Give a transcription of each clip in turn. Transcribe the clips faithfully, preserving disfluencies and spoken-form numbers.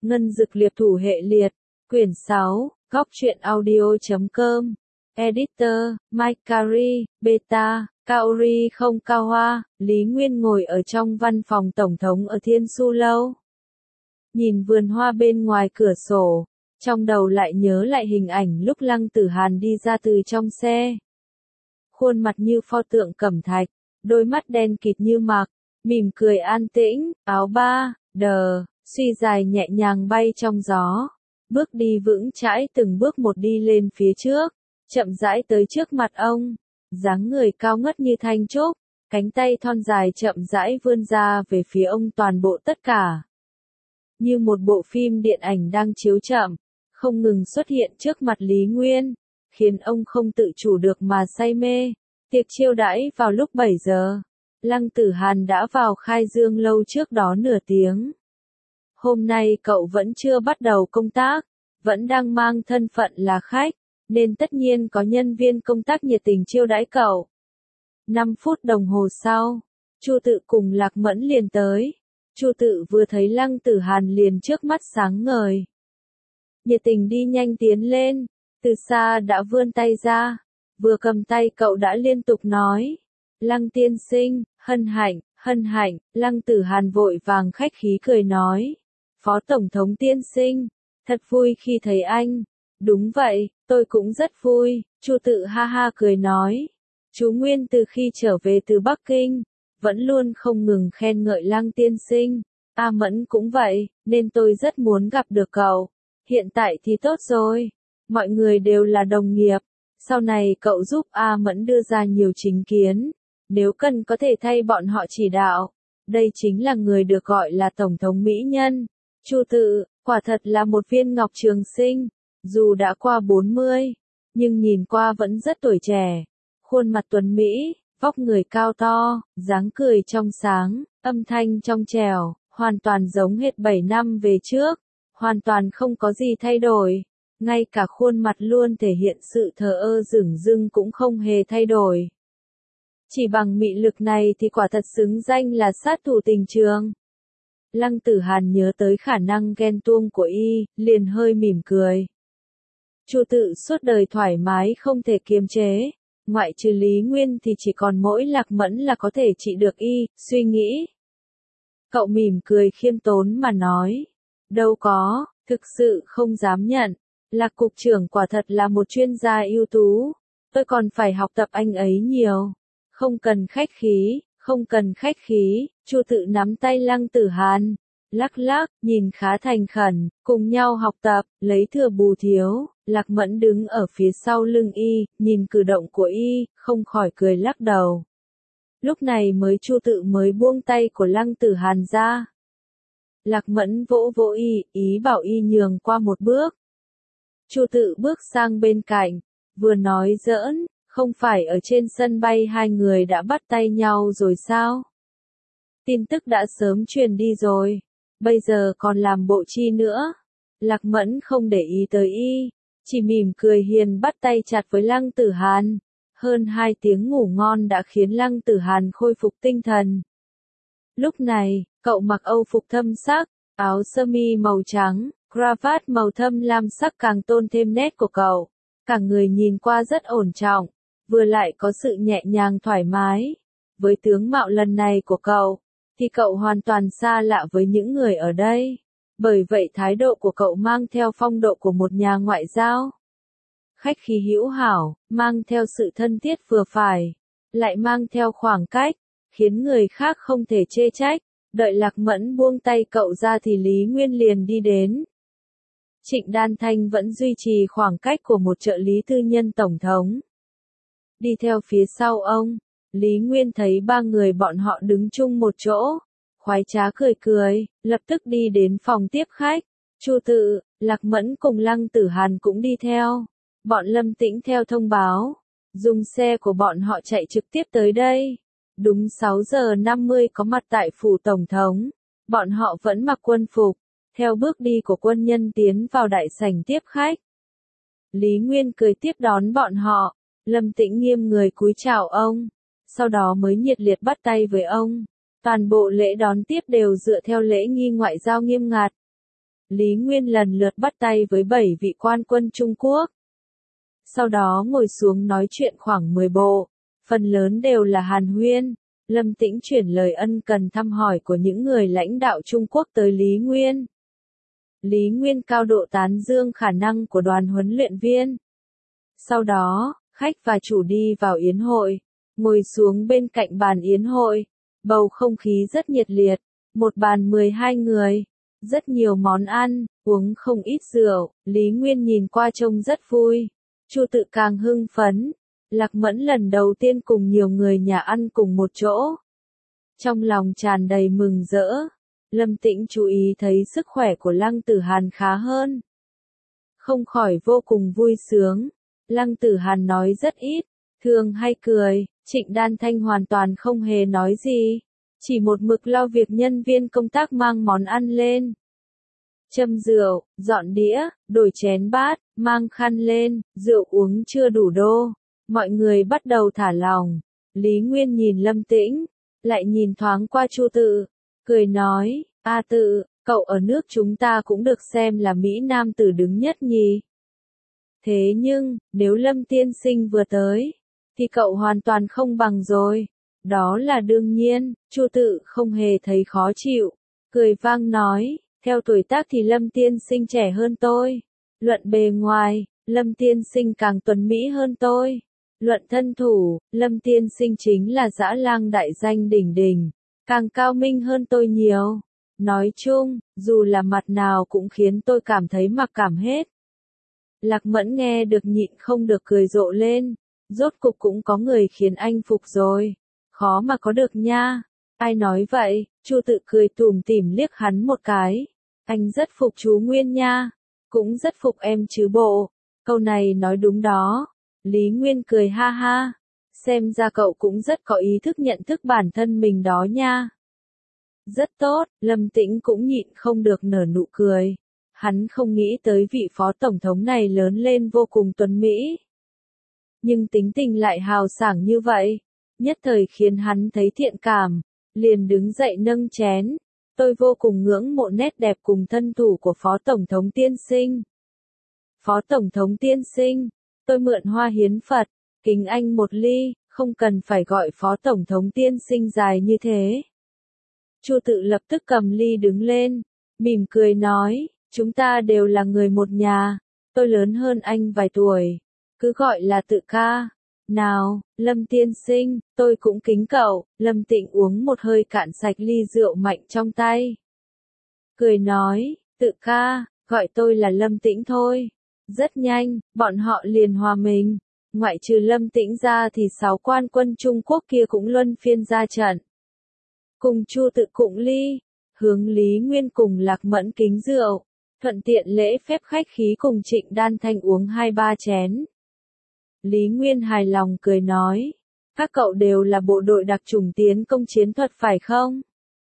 Ngân Dực Liệp Thủ Hệ Liệt, quyển sáu, góc truyện audio chấm com, editor, Mike Carey, beta, Kaori không cao hoa, Lý Nguyên ngồi ở trong văn phòng tổng thống ở Thiên Su Lâu. Nhìn vườn hoa bên ngoài cửa sổ, trong đầu lại nhớ lại hình ảnh lúc Lăng Tử Hàn đi ra từ trong xe. Khuôn mặt như pho tượng cẩm thạch, đôi mắt đen kịt như mạc, mỉm cười an tĩnh, áo ba, đờ, suy dài nhẹ nhàng bay trong gió. Bước đi vững chãi từng bước một đi lên phía trước, chậm rãi tới trước mặt ông. Dáng người cao ngất như thanh trúc, cánh tay thon dài chậm rãi vươn ra về phía ông, toàn bộ tất cả. Như một bộ phim điện ảnh đang chiếu chậm, không ngừng xuất hiện trước mặt Lý Nguyên, khiến ông không tự chủ được mà say mê. Tiệc chiêu đãi vào lúc bảy giờ, Lăng Tử Hàn đã vào Khai Dương Lâu trước đó nửa tiếng. Hôm nay cậu vẫn chưa bắt đầu công tác, vẫn đang mang thân phận là khách, nên tất nhiên có nhân viên công tác nhiệt tình chiêu đãi cậu. năm phút đồng hồ sau, Chu Tự cùng Lạc Mẫn liền tới. Chu Tự vừa thấy Lăng Tử Hàn liền trước mắt sáng ngời. Nhiệt tình đi nhanh tiến lên, từ xa đã vươn tay ra, vừa cầm tay cậu đã liên tục nói. Lăng tiên sinh, hân hạnh, hân hạnh, Lăng Tử Hàn vội vàng khách khí cười nói. Phó Tổng thống tiên sinh, thật vui khi thấy anh. Đúng vậy, tôi cũng rất vui, Chu Tự ha ha cười nói. Chú Nguyên từ khi trở về từ Bắc Kinh, vẫn luôn không ngừng khen ngợi Lăng tiên sinh. A Mẫn cũng vậy, nên tôi rất muốn gặp được cậu. Hiện tại thì tốt rồi, mọi người đều là đồng nghiệp. Sau này cậu giúp A Mẫn đưa ra nhiều chính kiến, nếu cần có thể thay bọn họ chỉ đạo. Đây chính là người được gọi là Tổng thống Mỹ Nhân. Chu Tự, quả thật là một viên ngọc trường sinh, dù đã qua bốn mươi, nhưng nhìn qua vẫn rất tuổi trẻ. Khuôn mặt tuấn Mỹ, vóc người cao to, dáng cười trong sáng, âm thanh trong trẻo, hoàn toàn giống hệt bảy năm về trước, hoàn toàn không có gì thay đổi. Ngay cả khuôn mặt luôn thể hiện sự thờ ơ dửng dưng cũng không hề thay đổi. Chỉ bằng mị lực này thì quả thật xứng danh là sát thủ tình trường. Lăng Tử Hàn nhớ tới khả năng ghen tuông của y, liền hơi mỉm cười. Chu Tự suốt đời thoải mái không thể kiềm chế, ngoại trừ Lý Nguyên thì chỉ còn mỗi Lạc Mẫn là có thể trị được y, suy nghĩ. Cậu mỉm cười khiêm tốn mà nói. Đâu có, thực sự không dám nhận. Lạc cục trưởng quả thật là một chuyên gia ưu tú. Tôi còn phải học tập anh ấy nhiều. Không cần khách khí, không cần khách khí. Chu Tự nắm tay Lăng Tử Hàn, lắc lắc, nhìn khá thành khẩn, cùng nhau học tập, lấy thừa bù thiếu. Lạc Mẫn đứng ở phía sau lưng y, nhìn cử động của y, không khỏi cười lắc đầu. Lúc này mới Chu Tự mới buông tay của Lăng Tử Hàn ra. Lạc Mẫn vỗ vỗ y, ý bảo y nhường qua một bước. Chu Tự bước sang bên cạnh, vừa nói giỡn, không phải ở trên sân bay hai người đã bắt tay nhau rồi sao? Tin tức đã sớm truyền đi rồi, bây giờ còn làm bộ chi nữa? Lạc Mẫn không để ý tới y, chỉ mỉm cười hiền bắt tay chặt với Lăng Tử Hàn. Hơn hai tiếng ngủ ngon đã khiến Lăng Tử Hàn khôi phục tinh thần. Lúc này, cậu mặc Âu phục thâm sắc, áo sơ mi màu trắng, cravat màu thâm lam sắc càng tôn thêm nét của cậu. Cả người nhìn qua rất ổn trọng, vừa lại có sự nhẹ nhàng thoải mái. Với tướng mạo lần này của cậu, thì cậu hoàn toàn xa lạ với những người ở đây. Bởi vậy thái độ của cậu mang theo phong độ của một nhà ngoại giao. Khách khí hữu hảo, mang theo sự thân thiết vừa phải, lại mang theo khoảng cách, khiến người khác không thể chê trách. Đợi Lạc Mẫn buông tay cậu ra thì Lý Nguyên liền đi đến. Trịnh Đan Thanh vẫn duy trì khoảng cách của một trợ lý tư nhân tổng thống. Đi theo phía sau ông, Lý Nguyên thấy ba người bọn họ đứng chung một chỗ, khoái trá cười cười, lập tức đi đến phòng tiếp khách. Chu Tự, Lạc Mẫn cùng Lăng Tử Hàn cũng đi theo. Bọn Lâm Tĩnh theo thông báo, dùng xe của bọn họ chạy trực tiếp tới đây. Đúng sáu giờ năm mươi có mặt tại phủ tổng thống. Bọn họ vẫn mặc quân phục, theo bước đi của quân nhân tiến vào đại sảnh tiếp khách. Lý Nguyên cười tiếp đón bọn họ, Lâm Tĩnh nghiêm người cúi chào ông, sau đó mới nhiệt liệt bắt tay với ông. Toàn bộ lễ đón tiếp đều dựa theo lễ nghi ngoại giao nghiêm ngặt. Lý Nguyên lần lượt bắt tay với bảy vị quan quân Trung Quốc. Sau đó ngồi xuống nói chuyện khoảng mười bộ, phần lớn đều là hàn huyên. Lâm Tĩnh chuyển lời ân cần thăm hỏi của những người lãnh đạo Trung Quốc tới Lý Nguyên. Lý Nguyên cao độ tán dương khả năng của đoàn huấn luyện viên. Sau đó, khách và chủ đi vào yến hội, ngồi xuống bên cạnh bàn yến hội. Bầu không khí rất nhiệt liệt, một bàn mười hai người, rất nhiều món ăn, uống không ít rượu. Lý Nguyên nhìn qua trông rất vui. Chu Tự càng hưng phấn. Lạc Mẫn lần đầu tiên cùng nhiều người nhà ăn cùng một chỗ. Trong lòng tràn đầy mừng rỡ. Lâm Tĩnh chú ý thấy sức khỏe của Lăng Tử Hàn khá hơn. Không khỏi vô cùng vui sướng. Lăng Tử Hàn nói rất ít, thường hay cười. Trịnh Đan Thanh hoàn toàn không hề nói gì. Chỉ một mực lo việc nhân viên công tác mang món ăn lên. Châm rượu, dọn đĩa, đổi chén bát, mang khăn lên, rượu uống chưa đủ đô. Mọi người bắt đầu thả lỏng. Lý Nguyên nhìn Lâm Tĩnh, lại nhìn thoáng qua Chu Tự, cười nói, A Tự, cậu ở nước chúng ta cũng được xem là Mỹ Nam tử đứng nhất nhì. Thế nhưng, nếu Lâm tiên sinh vừa tới, thì cậu hoàn toàn không bằng rồi. Đó là đương nhiên. Chu Tự không hề thấy khó chịu, cười vang nói, theo tuổi tác thì Lâm tiên sinh trẻ hơn tôi. Luận bề ngoài, Lâm tiên sinh càng tuấn mỹ hơn tôi. Luận thân thủ, Lâm tiên sinh chính là dã lang đại danh đỉnh đỉnh, càng cao minh hơn tôi nhiều. Nói chung, dù là mặt nào cũng khiến tôi cảm thấy mặc cảm hết. Lạc Mẫn nghe được nhịn không được cười rộ lên. Rốt cục cũng có người khiến anh phục rồi. Khó mà có được nha. Ai nói vậy? Chu Tự cười tủm tỉm liếc hắn một cái. Anh rất phục chú Nguyên nha. Cũng rất phục em chứ bộ. Câu này nói đúng đó. Lý Nguyên cười ha ha. Xem ra cậu cũng rất có ý thức nhận thức bản thân mình đó nha. Rất tốt. Lâm Tĩnh cũng nhịn không được nở nụ cười. Hắn không nghĩ tới vị phó tổng thống này lớn lên vô cùng tuấn mỹ. Nhưng tính tình lại hào sảng như vậy. Nhất thời khiến hắn thấy thiện cảm. Liền đứng dậy nâng chén. Tôi vô cùng ngưỡng mộ nét đẹp cùng thân thủ của phó tổng thống tiên sinh. Phó tổng thống tiên sinh, tôi mượn hoa hiến Phật, kính anh một ly, không cần phải gọi phó tổng thống tiên sinh dài như thế. Chu Tự lập tức cầm ly đứng lên, mỉm cười nói, chúng ta đều là người một nhà, tôi lớn hơn anh vài tuổi, cứ gọi là Tự ca. Nào, Lâm tiên sinh, tôi cũng kính cậu. Lâm Tĩnh uống một hơi cạn sạch ly rượu mạnh trong tay. Cười nói, Tự ca, gọi tôi là Lâm Tĩnh thôi. Rất nhanh, bọn họ liền hòa mình. Ngoại trừ Lâm Tĩnh ra thì sáu quan quân Trung Quốc kia cũng luân phiên ra trận. Cùng Chu Tự cụng ly, hướng Lý Nguyên cùng Lạc Mẫn kính rượu, thuận tiện lễ phép khách khí cùng Trịnh Đan Thanh uống hai ba chén. Lý Nguyên hài lòng cười nói, các cậu đều là bộ đội đặc chủng tiến công chiến thuật phải không?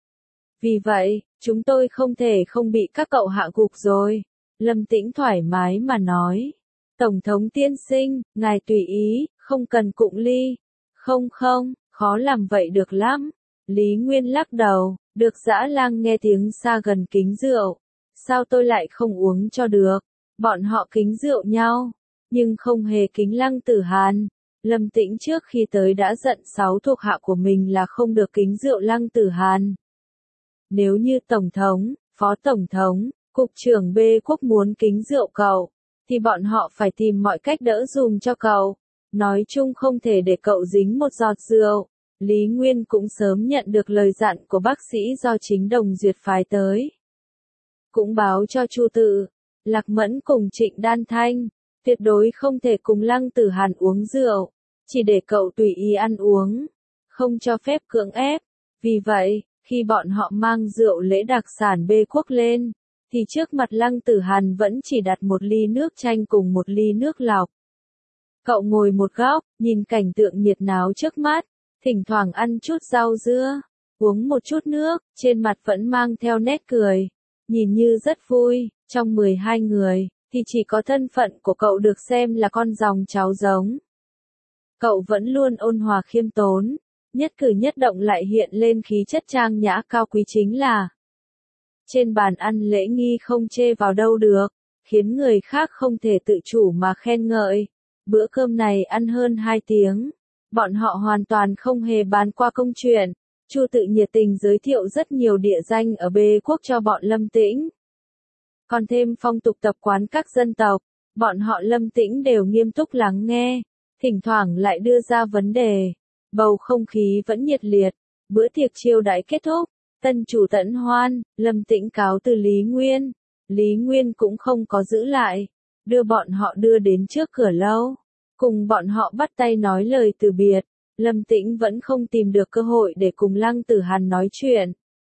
Vì vậy, chúng tôi không thể không bị các cậu hạ gục rồi. Lâm Tĩnh thoải mái mà nói, Tổng thống tiên sinh, ngài tùy ý, không cần cụng ly. Không không, khó làm vậy được lắm. Lý Nguyên lắc đầu, được dã lang nghe tiếng xa gần kính rượu. Sao tôi lại không uống cho được? Bọn họ kính rượu nhau, nhưng không hề kính Lăng Tử Hàn. Lâm Tĩnh trước khi tới đã giận sáu thuộc hạ của mình là không được kính rượu Lăng Tử Hàn. Nếu như Tổng thống, Phó Tổng thống, Cục trưởng B quốc muốn kính rượu cậu, thì bọn họ phải tìm mọi cách đỡ dùm cho cậu. Nói chung không thể để cậu dính một giọt rượu. Lý Nguyên cũng sớm nhận được lời dặn của bác sĩ do chính Đồng Duyệt phái tới. Cũng báo cho Chu Tự, Lạc Mẫn cùng Trịnh Đan Thanh, tuyệt đối không thể cùng Lăng Tử Hàn uống rượu, chỉ để cậu tùy ý ăn uống, không cho phép cưỡng ép. Vì vậy, khi bọn họ mang rượu lễ đặc sản B quốc lên, thì trước mặt Lăng Tử Hàn vẫn chỉ đặt một ly nước chanh cùng một ly nước lọc. Cậu ngồi một góc, nhìn cảnh tượng nhiệt náo trước mắt, thỉnh thoảng ăn chút rau dưa, uống một chút nước, trên mặt vẫn mang theo nét cười, nhìn như rất vui. Trong mười hai người, thì chỉ có thân phận của cậu được xem là con dòng cháu giống. Cậu vẫn luôn ôn hòa khiêm tốn, nhất cử nhất động lại hiện lên khí chất trang nhã cao quý chính là trên bàn ăn lễ nghi không chê vào đâu được, khiến người khác không thể tự chủ mà khen ngợi. Bữa cơm này ăn hơn hai tiếng, bọn họ hoàn toàn không hề bán qua công chuyện. Chu Tự nhiệt tình giới thiệu rất nhiều địa danh ở Bê Quốc cho bọn Lâm Tĩnh. Còn thêm phong tục tập quán các dân tộc, bọn họ Lâm Tĩnh đều nghiêm túc lắng nghe, thỉnh thoảng lại đưa ra vấn đề. Bầu không khí vẫn nhiệt liệt, bữa tiệc chiêu đãi kết thúc, tân chủ tận hoan, Lâm Tĩnh cáo từ Lý Nguyên. Lý Nguyên cũng không có giữ lại, đưa bọn họ đưa đến trước cửa lâu, cùng bọn họ bắt tay nói lời từ biệt. Lâm Tĩnh vẫn không tìm được cơ hội để cùng Lăng Tử Hàn nói chuyện.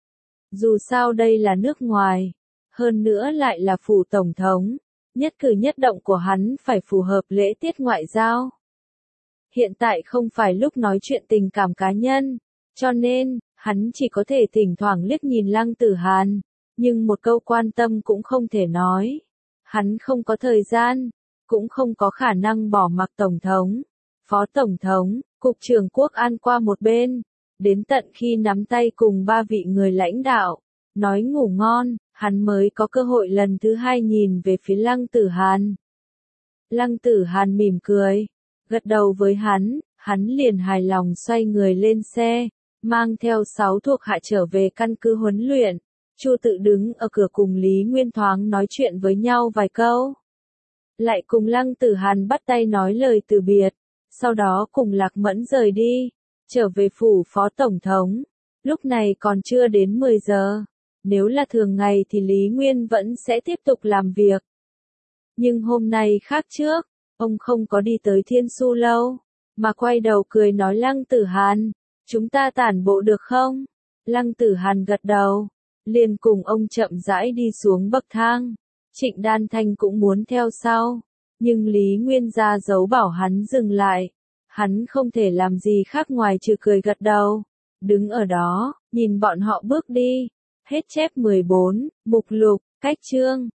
Dù sao đây là nước ngoài, hơn nữa lại là phủ tổng thống, nhất cử nhất động của hắn phải phù hợp lễ tiết ngoại giao. Hiện tại không phải lúc nói chuyện tình cảm cá nhân, cho nên, hắn chỉ có thể thỉnh thoảng liếc nhìn Lăng Tử Hàn, nhưng một câu quan tâm cũng không thể nói. Hắn không có thời gian, cũng không có khả năng bỏ mặc tổng thống, phó tổng thống, cục trưởng quốc an qua một bên, đến tận khi nắm tay cùng ba vị người lãnh đạo, nói ngủ ngon, hắn mới có cơ hội lần thứ hai nhìn về phía Lăng Tử Hàn. Lăng Tử Hàn mỉm cười, gật đầu với hắn, hắn liền hài lòng xoay người lên xe, mang theo sáu thuộc hạ trở về căn cứ huấn luyện. Chu Tự đứng ở cửa cùng Lý Nguyên thoáng nói chuyện với nhau vài câu, lại cùng Lăng Tử Hàn bắt tay nói lời từ biệt, sau đó cùng Lạc Mẫn rời đi, trở về phủ phó tổng thống. Lúc này còn chưa đến mười giờ, nếu là thường ngày thì Lý Nguyên vẫn sẽ tiếp tục làm việc. Nhưng hôm nay khác trước, ông không có đi tới Thiên Su lâu, mà quay đầu cười nói Lăng Tử Hàn, chúng ta tản bộ được không? Lăng Tử Hàn gật đầu, liền cùng ông chậm rãi đi xuống bậc thang. Trịnh Đan Thanh cũng muốn theo sau, nhưng Lý Nguyên ra dấu bảo hắn dừng lại. Hắn không thể làm gì khác ngoài trừ cười gật đầu, đứng ở đó, nhìn bọn họ bước đi. Hết chép mười bốn, mục lục, cách chương.